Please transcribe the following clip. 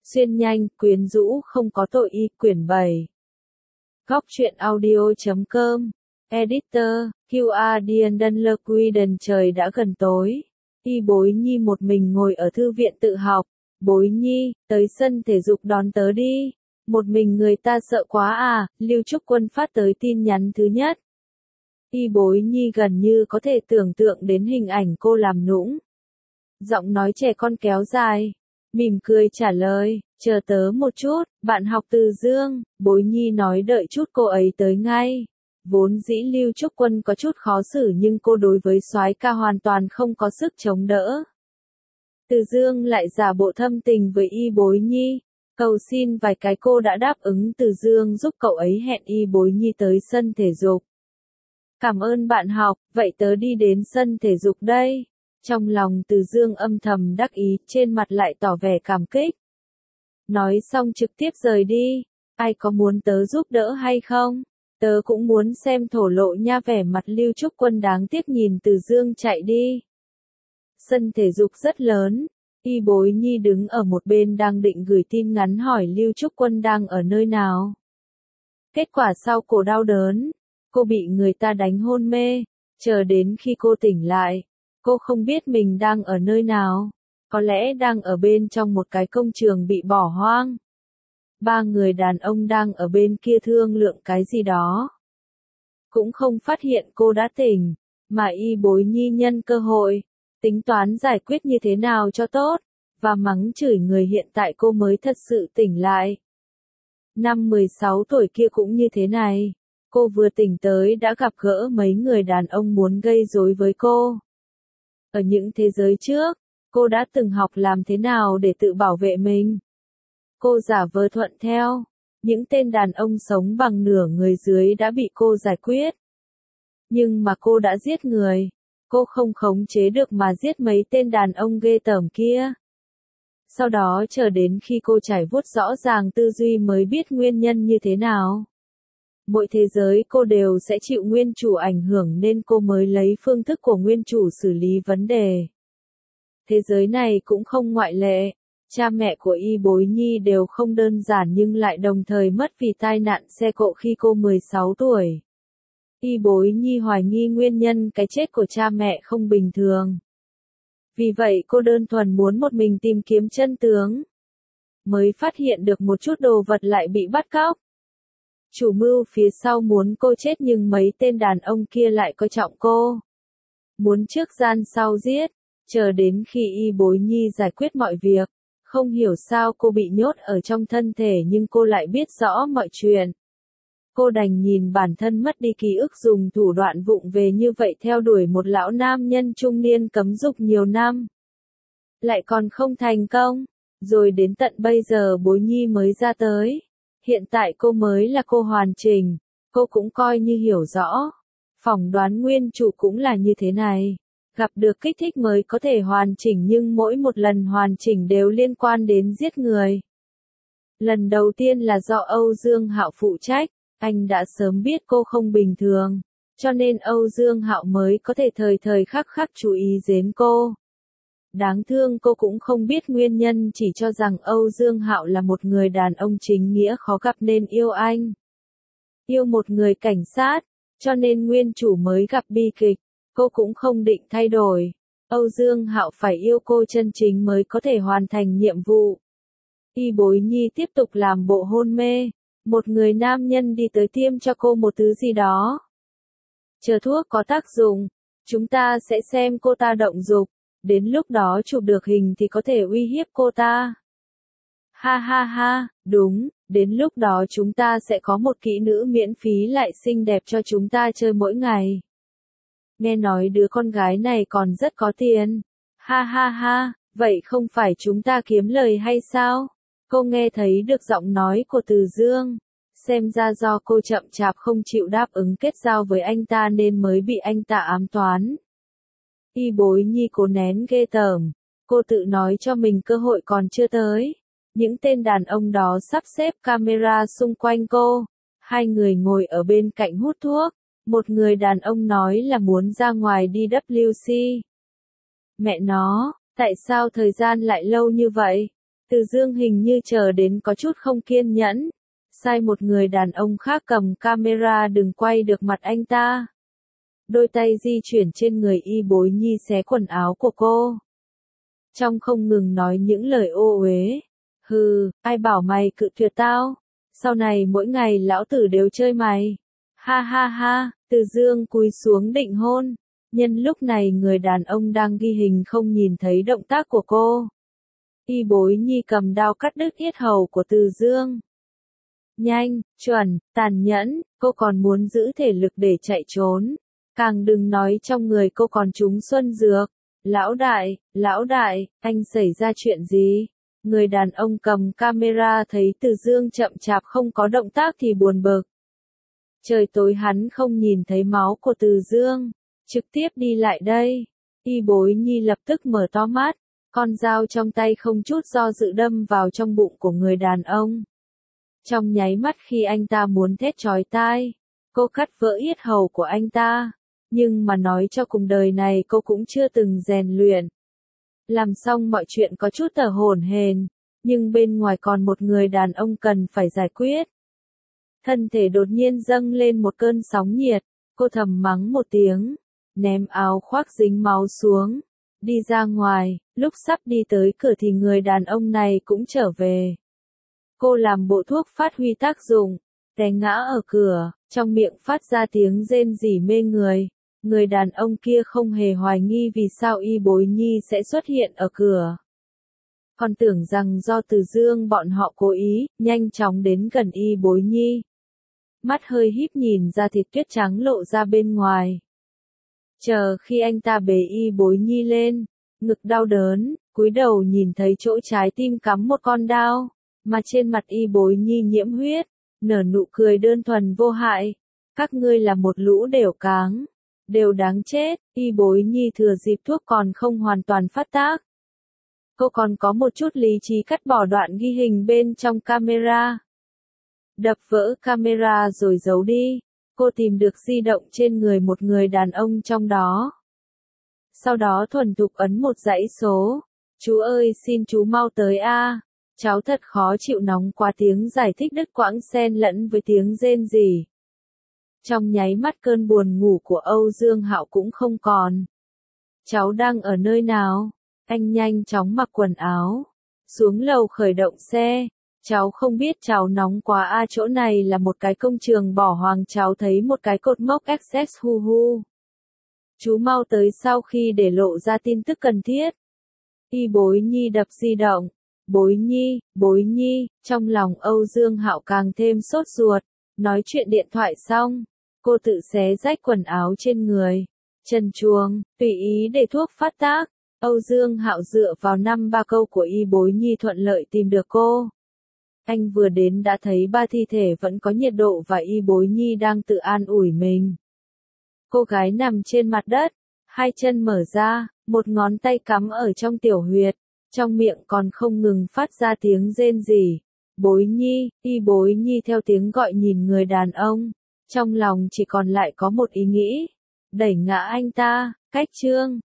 Xuyên nhanh, quyến rũ không có tội y, quyển 7. Góc truyện audio.com. Editor, QR Diendon Lequiden. Trời đã gần tối. Y Bối Nhi một mình ngồi ở thư viện tự học. Bối Nhi, tới sân thể dục đón tớ đi. Một mình người ta sợ quá à, Lưu Trúc Quân phát tới tin nhắn thứ nhất. Y Bối Nhi gần như có thể tưởng tượng đến hình ảnh cô làm nũng. Giọng nói trẻ con kéo dài. Mỉm cười trả lời, chờ tớ một chút, bạn học Từ Dương. Bối Nhi nói đợi chút cô ấy tới ngay. Vốn dĩ Lưu Trúc Quân có chút khó xử nhưng cô đối với soái ca hoàn toàn không có sức chống đỡ. Từ Dương lại giả bộ thâm tình với Y Bối Nhi, cầu xin vài cái cô đã đáp ứng Từ Dương giúp cậu ấy hẹn Y Bối Nhi tới sân thể dục. Cảm ơn bạn học, vậy tớ đi đến sân thể dục đây. Trong lòng Từ Dương âm thầm đắc ý, trên mặt lại tỏ vẻ cảm kích. Nói xong trực tiếp rời đi, ai có muốn tớ giúp đỡ hay không? Tớ cũng muốn xem thổ lộ nha. Vẻ mặt Lưu Trúc Quân đáng tiếc nhìn Từ Dương chạy đi. Sân thể dục rất lớn, Y Bối Nhi đứng ở một bên đang định gửi tin ngắn hỏi Lưu Trúc Quân đang ở nơi nào. Kết quả sau cổ đau đớn, cô bị người ta đánh hôn mê, chờ đến khi cô tỉnh lại. Cô không biết mình đang ở nơi nào, có lẽ đang ở bên trong một cái công trường bị bỏ hoang. Ba người đàn ông đang ở bên kia thương lượng cái gì đó. Cũng không phát hiện cô đã tỉnh, mà Y Bối Nhi nhân cơ hội, tính toán giải quyết như thế nào cho tốt, và mắng chửi người hiện tại cô mới thật sự tỉnh lại. Năm 16 tuổi kia cũng như thế này, cô vừa tỉnh tới đã gặp gỡ mấy người đàn ông muốn gây rối với cô. Ở những thế giới trước, cô đã từng học làm thế nào để tự bảo vệ mình. Cô giả vờ thuận theo, những tên đàn ông sống bằng nửa người dưới đã bị cô giải quyết. Nhưng mà cô đã giết người, cô không khống chế được mà giết mấy tên đàn ông ghê tởm kia. Sau đó chờ đến khi cô trải vuốt rõ ràng tư duy mới biết nguyên nhân như thế nào. Mỗi thế giới cô đều sẽ chịu nguyên chủ ảnh hưởng nên cô mới lấy phương thức của nguyên chủ xử lý vấn đề. Thế giới này cũng không ngoại lệ. Cha mẹ của Y Bối Nhi đều không đơn giản nhưng lại đồng thời mất vì tai nạn xe cộ khi cô 16 tuổi. Y Bối Nhi hoài nghi nguyên nhân cái chết của cha mẹ không bình thường. Vì vậy cô đơn thuần muốn một mình tìm kiếm chân tướng. Mới phát hiện được một chút đồ vật lại bị bắt cóc. Chủ mưu phía sau muốn cô chết nhưng mấy tên đàn ông kia lại coi trọng cô. Muốn trước gian sau giết, chờ đến khi Y Bối Nhi giải quyết mọi việc. Không hiểu sao cô bị nhốt ở trong thân thể nhưng cô lại biết rõ mọi chuyện. Cô đành nhìn bản thân mất đi ký ức dùng thủ đoạn vụng về như vậy theo đuổi một lão nam nhân trung niên cấm dục nhiều năm. Lại còn không thành công, rồi đến tận bây giờ Bối Nhi mới ra tới. Hiện tại cô mới là cô hoàn chỉnh, cô cũng coi như hiểu rõ. Phỏng đoán nguyên chủ cũng là như thế này. Gặp được kích thích mới có thể hoàn chỉnh nhưng mỗi một lần hoàn chỉnh đều liên quan đến giết người. Lần đầu tiên là do Âu Dương Hạo phụ trách, anh đã sớm biết cô không bình thường, cho nên Âu Dương Hạo mới có thể thời thời khắc khắc chú ý đến cô. Đáng thương cô cũng không biết nguyên nhân, chỉ cho rằng Âu Dương Hạo là một người đàn ông chính nghĩa khó gặp nên yêu anh. Yêu một người cảnh sát, cho nên nguyên chủ mới gặp bi kịch. Cô cũng không định thay đổi. Âu Dương Hạo phải yêu cô chân chính mới có thể hoàn thành nhiệm vụ. Y Bối Nhi tiếp tục làm bộ hôn mê. Một người nam nhân đi tới tiêm cho cô một thứ gì đó. Chờ thuốc có tác dụng, chúng ta sẽ xem cô ta động dục. Đến lúc đó chụp được hình thì có thể uy hiếp cô ta. Ha ha ha, đúng, đến lúc đó chúng ta sẽ có một kỹ nữ miễn phí lại xinh đẹp cho chúng ta chơi mỗi ngày. Nghe nói đứa con gái này còn rất có tiền. Ha ha ha, vậy không phải chúng ta kiếm lời hay sao? Cô nghe thấy được giọng nói của Từ Dương. Xem ra do cô chậm chạp không chịu đáp ứng kết giao với anh ta nên mới bị anh ta ám toán. Y Bối Nhi cố nén ghê tởm. Cô tự nói cho mình cơ hội còn chưa tới. Những tên đàn ông đó sắp xếp camera xung quanh cô. Hai người ngồi ở bên cạnh hút thuốc. Một người đàn ông nói là muốn ra ngoài đi WC. Mẹ nó, tại sao thời gian lại lâu như vậy? Từ Dương hình như chờ đến có chút không kiên nhẫn. Sai một người đàn ông khác cầm camera đừng quay được mặt anh ta. Đôi tay di chuyển trên người Y Bối Nhi xé quần áo của cô. Trong không ngừng nói những lời ô uế. Hừ, ai bảo mày cự tuyệt tao? Sau này mỗi ngày lão tử đều chơi mày. Ha ha ha, Từ Dương cúi xuống định hôn. Nhân lúc này người đàn ông đang ghi hình không nhìn thấy động tác của cô. Y Bối Nhi cầm dao cắt đứt yết hầu của Từ Dương. Nhanh, chuẩn, tàn nhẫn, cô còn muốn giữ thể lực để chạy trốn. Càng đừng nói trong người cô còn trúng xuân dược. Lão đại, anh xảy ra chuyện gì? Người đàn ông cầm camera thấy Từ Dương chậm chạp không có động tác thì buồn bực. Trời tối hắn không nhìn thấy máu của Từ Dương. Trực tiếp đi lại đây. Y Bối Nhi lập tức mở to mắt. Con dao trong tay không chút do dự đâm vào trong bụng của người đàn ông. Trong nháy mắt khi anh ta muốn thét chói tai, cô cắt vỡ yết hầu của anh ta. Nhưng mà nói cho cùng đời này cô cũng chưa từng rèn luyện. Làm xong mọi chuyện có chút thở hổn hển, nhưng bên ngoài còn một người đàn ông cần phải giải quyết. Thân thể đột nhiên dâng lên một cơn sóng nhiệt, cô thầm mắng một tiếng, ném áo khoác dính máu xuống, đi ra ngoài, lúc sắp đi tới cửa thì người đàn ông này cũng trở về. Cô làm bộ thuốc phát huy tác dụng, té ngã ở cửa, trong miệng phát ra tiếng rên rỉ mê người. Người đàn ông kia không hề hoài nghi vì sao Y Bối Nhi sẽ xuất hiện ở cửa. Còn tưởng rằng do Từ Dương bọn họ cố ý, nhanh chóng đến gần Y Bối Nhi. Mắt hơi híp nhìn ra thịt tuyết trắng lộ ra bên ngoài. Chờ khi anh ta bế Y Bối Nhi lên, ngực đau đớn, cúi đầu nhìn thấy chỗ trái tim cắm một con dao, mà trên mặt Y Bối Nhi nhiễm huyết, nở nụ cười đơn thuần vô hại. Các ngươi là một lũ đều cáng. Đều đáng chết, Y Bối Nhi thừa dịp thuốc còn không hoàn toàn phát tác. Cô còn có một chút lý trí cắt bỏ đoạn ghi hình bên trong camera. Đập vỡ camera rồi giấu đi. Cô tìm được di động trên người một người đàn ông trong đó. Sau đó thuần thục ấn một dãy số. Chú ơi xin chú mau tới a. Cháu thật khó chịu nóng quá tiếng giải thích đứt quãng xen lẫn với tiếng rên rỉ. Trong nháy mắt cơn buồn ngủ của Âu Dương Hạo cũng không còn. Cháu đang ở nơi nào? Anh nhanh chóng mặc quần áo. Xuống lầu khởi động xe. Cháu không biết cháu nóng quá a, chỗ này là một cái công trường bỏ hoang, cháu thấy một cái cột mốc XS hu hu. Chú mau tới sau khi để lộ ra tin tức cần thiết. Y Bối Nhi đập di động. Bối Nhi, trong lòng Âu Dương Hạo càng thêm sốt ruột. Nói chuyện điện thoại xong, cô tự xé rách quần áo trên người. Trần truồng, tùy ý để thuốc phát tác. Âu Dương Hạo dựa vào 5-3 câu của Y Bối Nhi thuận lợi tìm được cô. Anh vừa đến đã thấy 3 thi thể vẫn có nhiệt độ và Y Bối Nhi đang tự an ủi mình. Cô gái nằm trên mặt đất, hai chân mở ra, một ngón tay cắm ở trong tiểu huyệt, trong miệng còn không ngừng phát ra tiếng rên rỉ. Bối Nhi, Y Bối Nhi theo tiếng gọi nhìn người đàn ông, trong lòng chỉ còn lại có một ý nghĩ, đẩy ngã anh ta, cách chương.